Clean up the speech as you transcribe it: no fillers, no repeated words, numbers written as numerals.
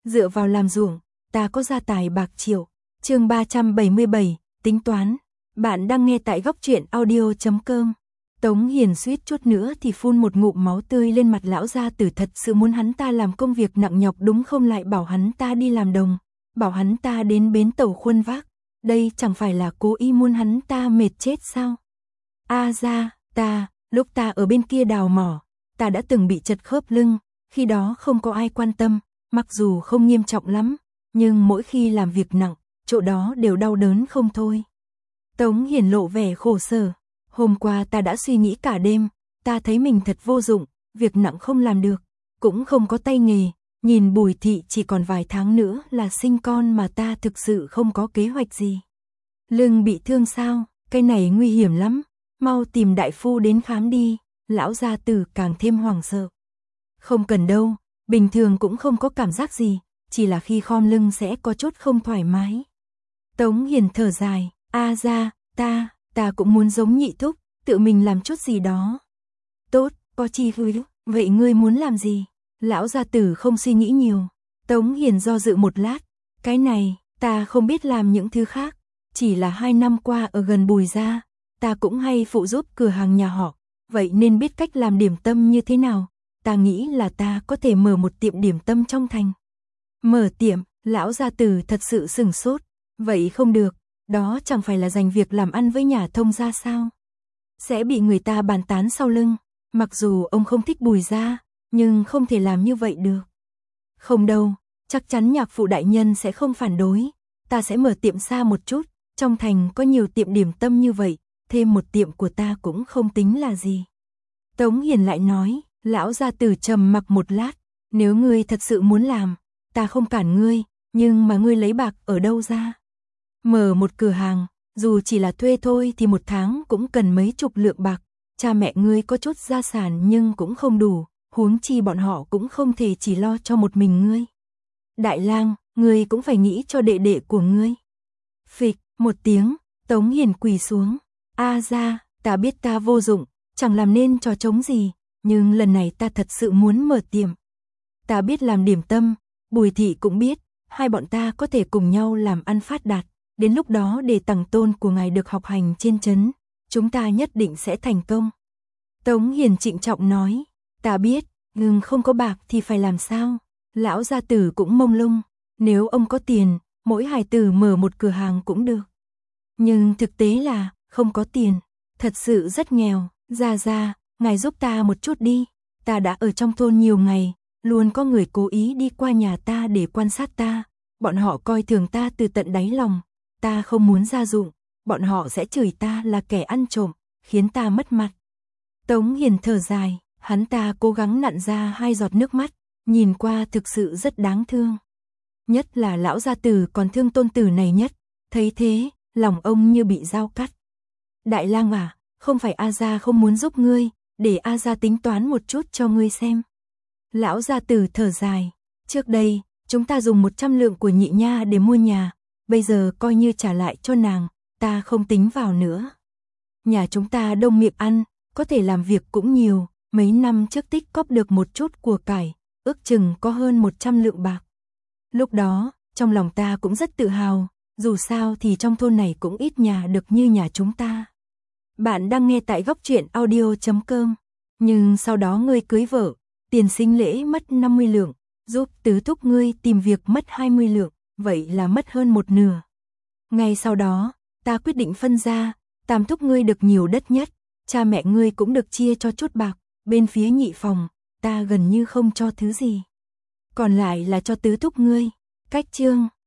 dựa vào làm ruộng, ta có gia tài bạc triệu. Chương 377, tính toán. Bạn đang nghe tại góc truyện audio.com. Tống Hiền suýt chút nữa thì phun một ngụm máu tươi lên mặt lão gia tử, thật sự muốn hắn ta làm công việc nặng nhọc đúng không, lại bảo hắn ta đi làm đồng, bảo hắn ta đến bến tàu khuân vác, đây chẳng phải là cố ý muốn hắn ta mệt chết sao? Lúc ta ở bên kia đào mỏ, ta đã từng bị chật khớp lưng, khi đó không có ai quan tâm, mặc dù không nghiêm trọng lắm, nhưng mỗi khi làm việc nặng, chỗ đó đều đau đớn không thôi. Tống Hiền lộ vẻ khổ sở. Hôm qua ta đã suy nghĩ cả đêm, ta thấy mình thật vô dụng, việc nặng không làm được, cũng không có tay nghề, nhìn Bùi thị chỉ còn vài tháng nữa là sinh con mà ta thực sự không có kế hoạch gì. Lưng bị thương sao, cái này nguy hiểm lắm, mau tìm đại phu đến khám đi. Lão gia tử càng thêm hoảng sợ. Không cần đâu, bình thường cũng không có cảm giác gì, chỉ là khi khom lưng sẽ có chút không thoải mái. Tống Hiền thở dài, ta cũng muốn giống nhị thúc, tự mình làm chút gì đó. Tốt, có chi vui, vậy ngươi muốn làm gì? Lão gia tử không suy nghĩ nhiều. Tống Hiền do dự một lát, cái này, ta không biết làm những thứ khác, chỉ là 2 năm qua ở gần Bùi gia, ta cũng hay phụ giúp cửa hàng nhà họ, vậy nên biết cách làm điểm tâm như thế nào, ta nghĩ là ta có thể mở một tiệm điểm tâm trong thành. Mở tiệm, lão gia tử thật sự sửng sốt, vậy không được, đó chẳng phải là giành việc làm ăn với nhà Thông gia sao? Sẽ bị người ta bàn tán sau lưng, mặc dù ông không thích Bùi gia, nhưng không thể làm như vậy được. Không đâu, chắc chắn nhạc phụ đại nhân sẽ không phản đối, ta sẽ mở tiệm xa một chút, trong thành có nhiều tiệm điểm tâm như vậy, thêm một tiệm của ta cũng không tính là gì. Tống Hiền lại nói, lão gia tử trầm mặc một lát, nếu ngươi thật sự muốn làm, ta không cản ngươi, nhưng mà ngươi lấy bạc ở đâu ra? Mở một cửa hàng, dù chỉ là thuê thôi thì một tháng cũng cần mấy chục lượng bạc, cha mẹ ngươi có chút gia sản nhưng cũng không đủ, huống chi bọn họ cũng không thể chỉ lo cho một mình ngươi. Đại lang, ngươi cũng phải nghĩ cho đệ đệ của ngươi. Phịch, một tiếng, Tống Hiền quỳ xuống. Ta biết ta vô dụng, chẳng làm nên trò trống gì, nhưng lần này ta thật sự muốn mở tiệm. Ta biết làm điểm tâm, Bùi thị cũng biết, hai bọn ta có thể cùng nhau làm ăn phát đạt, đến lúc đó để tằng tôn của ngài được học hành trên trấn, chúng ta nhất định sẽ thành công. Tống Hiền trịnh trọng nói, ta biết, nhưng không có bạc thì phải làm sao? Lão gia tử cũng mông lung, nếu ông có tiền, mỗi hài tử mở một cửa hàng cũng được. Nhưng thực tế là, không có tiền, thật sự rất nghèo. Gia, ngài giúp ta một chút đi, ta đã ở trong thôn nhiều ngày, luôn có người cố ý đi qua nhà ta để quan sát ta, bọn họ coi thường ta từ tận đáy lòng, ta không muốn ra dụng, bọn họ sẽ chửi ta là kẻ ăn trộm, khiến ta mất mặt. Tống Hiền thở dài, hắn ta cố gắng nặn ra 2 giọt nước mắt, nhìn qua thực sự rất đáng thương. Nhất là lão gia tử còn thương tôn tử này nhất, thấy thế, lòng ông như bị dao cắt. Đại lang à, không phải A gia không muốn giúp ngươi, để A gia tính toán một chút cho ngươi xem. Lão gia tử thở dài, trước đây, chúng ta dùng 100 lượng của nhị nha để mua nhà, bây giờ coi như trả lại cho nàng, ta không tính vào nữa. Nhà chúng ta đông miệng ăn, có thể làm việc cũng nhiều, mấy năm trước tích cóp được một chút của cải, ước chừng có hơn 100 lượng bạc. Lúc đó, trong lòng ta cũng rất tự hào, dù sao thì trong thôn này cũng ít nhà được như nhà chúng ta. Bạn đang nghe tại góc truyện audio.com, nhưng sau đó ngươi cưới vợ, tiền sinh lễ mất 50 lượng, giúp tứ thúc ngươi tìm việc mất 20 lượng, vậy là mất hơn một nửa. Ngay sau đó, ta quyết định phân ra, tam thúc ngươi được nhiều đất nhất, cha mẹ ngươi cũng được chia cho chút bạc, bên phía nhị phòng, ta gần như không cho thứ gì. Còn lại là cho tứ thúc ngươi. Cách chương